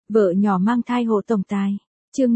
Vợ nhỏ mang thai hộ tổng tài. Chương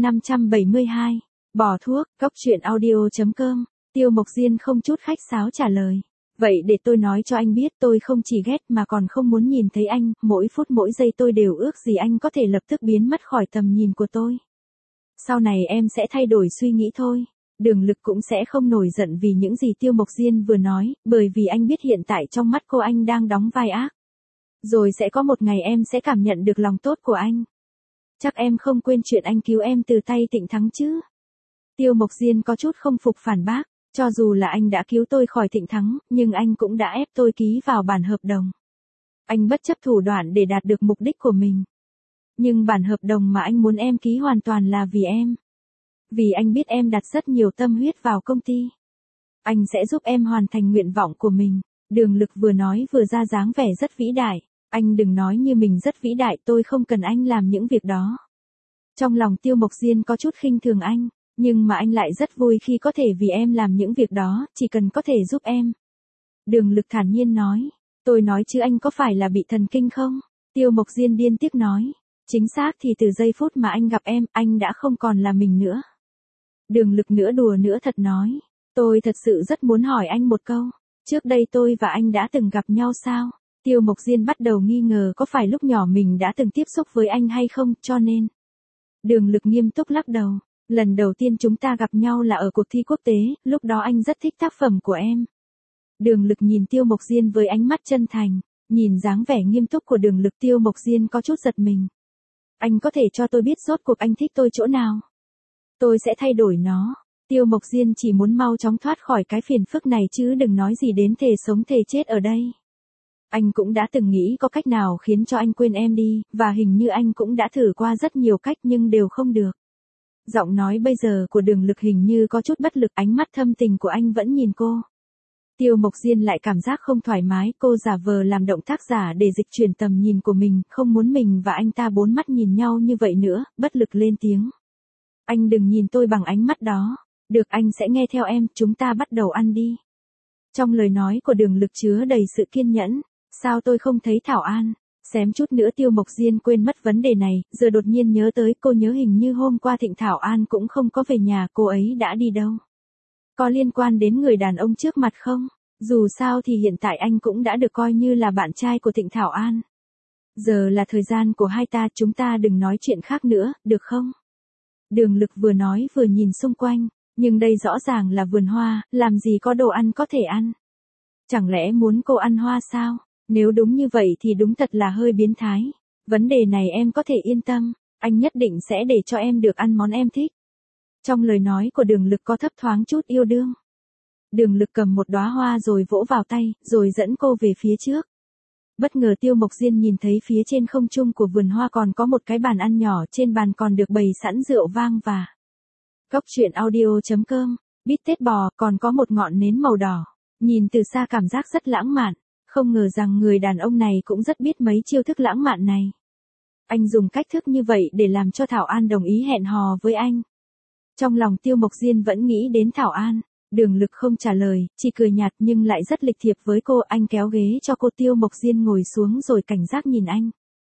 572. Bỏ thuốc, Cóc truyện audio.com. Tiêu Mộc Diên không chút khách sáo trả lời. Vậy để tôi nói cho anh biết, tôi không chỉ ghét mà còn không muốn nhìn thấy anh, mỗi phút mỗi giây tôi đều ước gì anh có thể lập tức biến mất khỏi tầm nhìn của tôi. Sau này em sẽ thay đổi suy nghĩ thôi. Đường Lực cũng sẽ không nổi giận vì những gì Tiêu Mộc Diên vừa nói, bởi vì anh biết hiện tại trong mắt cô anh đang đóng vai ác. Rồi sẽ có một ngày em sẽ cảm nhận được lòng tốt của anh. Chắc em không quên chuyện anh cứu em từ tay Thịnh Thắng chứ? Tiêu Mộc Diên có chút không phục phản bác, cho dù là anh đã cứu tôi khỏi Thịnh Thắng, nhưng anh cũng đã ép tôi ký vào bản hợp đồng. Anh bất chấp thủ đoạn để đạt được mục đích của mình. Nhưng bản hợp đồng mà anh muốn em ký hoàn toàn là vì em. Vì anh biết em đặt rất nhiều tâm huyết vào công ty. Anh sẽ giúp em hoàn thành nguyện vọng của mình. Đường Lực vừa nói vừa ra dáng vẻ rất vĩ đại. Anh đừng nói như mình rất vĩ đại, tôi không cần anh làm những việc đó. Trong lòng Tiêu Mộc Diên có chút khinh thường anh, nhưng mà anh lại rất vui khi có thể vì em làm những việc đó, chỉ cần có thể giúp em. Đường Lực thản nhiên nói, tôi nói chứ anh có phải là bị thần kinh không? Tiêu Mộc Diên điên tiếc nói, chính xác thì từ giây phút mà anh gặp em, anh đã không còn là mình nữa. Đường Lực nửa đùa nửa thật nói, tôi thật sự rất muốn hỏi anh một câu, trước đây tôi và anh đã từng gặp nhau sao? Tiêu Mộc Diên bắt đầu nghi ngờ có phải lúc nhỏ mình đã từng tiếp xúc với anh hay không, cho nên. Đường Lực nghiêm túc lắc đầu, lần đầu tiên chúng ta gặp nhau là ở cuộc thi quốc tế, lúc đó anh rất thích tác phẩm của em. Đường Lực nhìn Tiêu Mộc Diên với ánh mắt chân thành, nhìn dáng vẻ nghiêm túc của Đường Lực, Tiêu Mộc Diên có chút giật mình. Anh có thể cho tôi biết rốt cuộc anh thích tôi chỗ nào? Tôi sẽ thay đổi nó. Tiêu Mộc Diên chỉ muốn mau chóng thoát khỏi cái phiền phức này chứ đừng nói gì đến thề sống thề chết ở đây. Anh cũng đã từng nghĩ có cách nào khiến cho anh quên em đi, và hình như anh cũng đã thử qua rất nhiều cách nhưng đều không được. Giọng nói bây giờ của Đường Lực hình như có chút bất lực, ánh mắt thâm tình của anh vẫn nhìn cô. Tiêu Mộc Diên lại cảm giác không thoải mái, cô giả vờ làm động tác giả để dịch chuyển tầm nhìn của mình, không muốn mình và anh ta bốn mắt nhìn nhau như vậy nữa, bất lực lên tiếng. Anh đừng nhìn tôi bằng ánh mắt đó. Được, anh sẽ nghe theo em, chúng ta bắt đầu ăn đi. Trong lời nói của Đường Lực chứa đầy sự kiên nhẫn. Sao tôi không thấy Thảo An? Xém chút nữa Tiêu Mộc Diên quên mất vấn đề này, giờ đột nhiên nhớ tới, cô nhớ hình như hôm qua Thịnh Thảo An cũng không có về nhà, cô ấy đã đi đâu? Có liên quan đến người đàn ông trước mặt không? Dù sao thì hiện tại anh cũng đã được coi như là bạn trai của Thịnh Thảo An. Giờ là thời gian của hai ta, chúng ta đừng nói chuyện khác nữa, được không? Đường Lực vừa nói vừa nhìn xung quanh, nhưng đây rõ ràng là vườn hoa, làm gì có đồ ăn có thể ăn. Chẳng lẽ muốn cô ăn hoa sao? Nếu đúng như vậy thì đúng thật là hơi biến thái. Vấn đề này em có thể yên tâm, anh nhất định sẽ để cho em được ăn món em thích. Trong lời nói của Đường Lực có thấp thoáng chút yêu đương. Đường Lực cầm một đóa hoa rồi vỗ vào tay, rồi dẫn cô về phía trước. Bất ngờ Tiêu Mộc Diên nhìn thấy phía trên không trung của vườn hoa còn có một cái bàn ăn nhỏ, trên bàn còn được bày sẵn rượu vang và Cóc truyện audio.com, bít tết bò, còn có một ngọn nến màu đỏ. Nhìn từ xa cảm giác rất lãng mạn. Không ngờ rằng người đàn ông này cũng rất biết mấy chiêu thức lãng mạn này. Anh dùng cách thức như vậy để làm cho Thảo An đồng ý hẹn hò với anh. Trong lòng Tiêu Mộc Diên vẫn nghĩ đến Thảo An. Đường Lực không trả lời, chỉ cười nhạt nhưng lại rất lịch thiệp với cô. Anh kéo ghế cho cô, Tiêu Mộc Diên ngồi xuống rồi cảnh giác nhìn anh.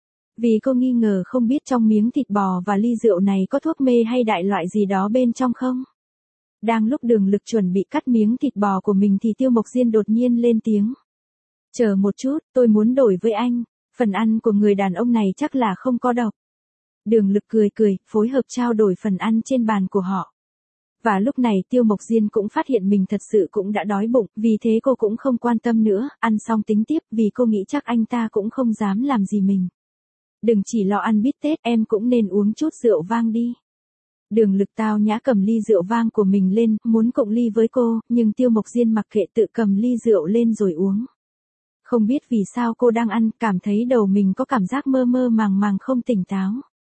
Vì cô nghi ngờ không biết trong miếng thịt bò và ly rượu này có thuốc mê hay đại loại gì đó bên trong không. Đang lúc Đường Lực chuẩn bị cắt miếng thịt bò của mình thì Tiêu Mộc Diên đột nhiên lên tiếng. Chờ một chút, tôi muốn đổi với anh, phần ăn của người đàn ông này chắc là không có độc. Đường Lực cười cười, phối hợp trao đổi phần ăn trên bàn của họ. Và lúc này Tiêu Mộc Diên cũng phát hiện mình thật sự cũng đã đói bụng, vì thế cô cũng không quan tâm nữa, ăn xong tính tiếp vì cô nghĩ chắc anh ta cũng không dám làm gì mình. Đừng chỉ lo ăn bít tết, em cũng nên uống chút rượu vang đi. Đường Lực tao nhã cầm ly rượu vang của mình lên, muốn cộng ly với cô, nhưng Tiêu Mộc Diên mặc kệ tự cầm ly rượu lên rồi uống. Không biết vì sao cô đang ăn, cảm thấy đầu mình có cảm giác mơ mơ màng màng không tỉnh táo.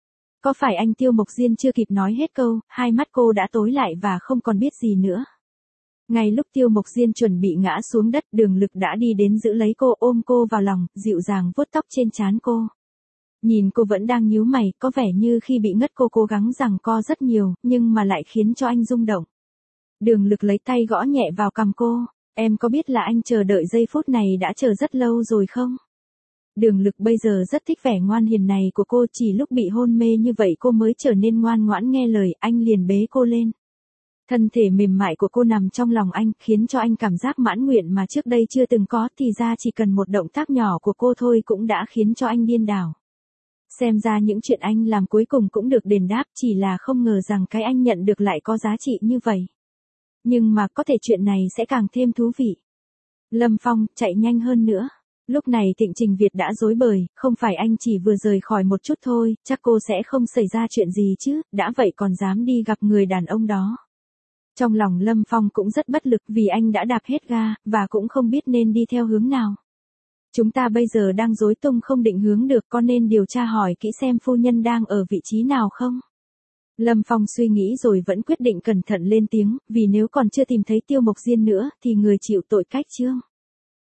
Có phải anh? Tiêu Mộc Diên chưa kịp nói hết câu, hai mắt cô đã tối lại và không còn biết gì nữa. Ngay lúc Tiêu Mộc Diên chuẩn bị ngã xuống đất, Đường Lực đã đi đến giữ lấy cô, ôm cô vào lòng, dịu dàng vuốt tóc trên trán cô. Nhìn cô vẫn đang nhíu mày, có vẻ như khi bị ngất cô cố gắng giằng co rất nhiều, nhưng mà lại khiến cho anh rung động. Đường Lực lấy tay gõ nhẹ vào cằm cô. Em có biết là anh chờ đợi giây phút này đã chờ rất lâu rồi không? Đường Lực bây giờ rất thích vẻ ngoan hiền này của cô, chỉ lúc bị hôn mê như vậy cô mới trở nên ngoan ngoãn nghe lời, anh liền bế cô lên. Thân thể mềm mại của cô nằm trong lòng anh, khiến cho anh cảm giác mãn nguyện mà trước đây chưa từng có, thì ra chỉ cần một động tác nhỏ của cô thôi cũng đã khiến cho anh điên đảo. Xem ra những chuyện anh làm cuối cùng cũng được đền đáp, chỉ là không ngờ rằng cái anh nhận được lại có giá trị như vậy. Nhưng mà có thể chuyện này sẽ càng thêm thú vị. Lâm Phong, chạy nhanh hơn nữa. Lúc này Thịnh Trình Việt đã rối bời, không phải anh chỉ vừa rời khỏi một chút thôi, chắc cô sẽ không xảy ra chuyện gì chứ, đã vậy còn dám đi gặp người đàn ông đó. Trong lòng Lâm Phong cũng rất bất lực vì anh đã đạp hết ga, và cũng không biết nên đi theo hướng nào. Chúng ta bây giờ đang rối tung không định hướng được, có nên điều tra hỏi kỹ xem phu nhân đang ở vị trí nào không? Lâm Phong suy nghĩ rồi vẫn quyết định cẩn thận lên tiếng, vì nếu còn chưa tìm thấy Tiêu Mộc Diên nữa, thì người chịu tội cách Trương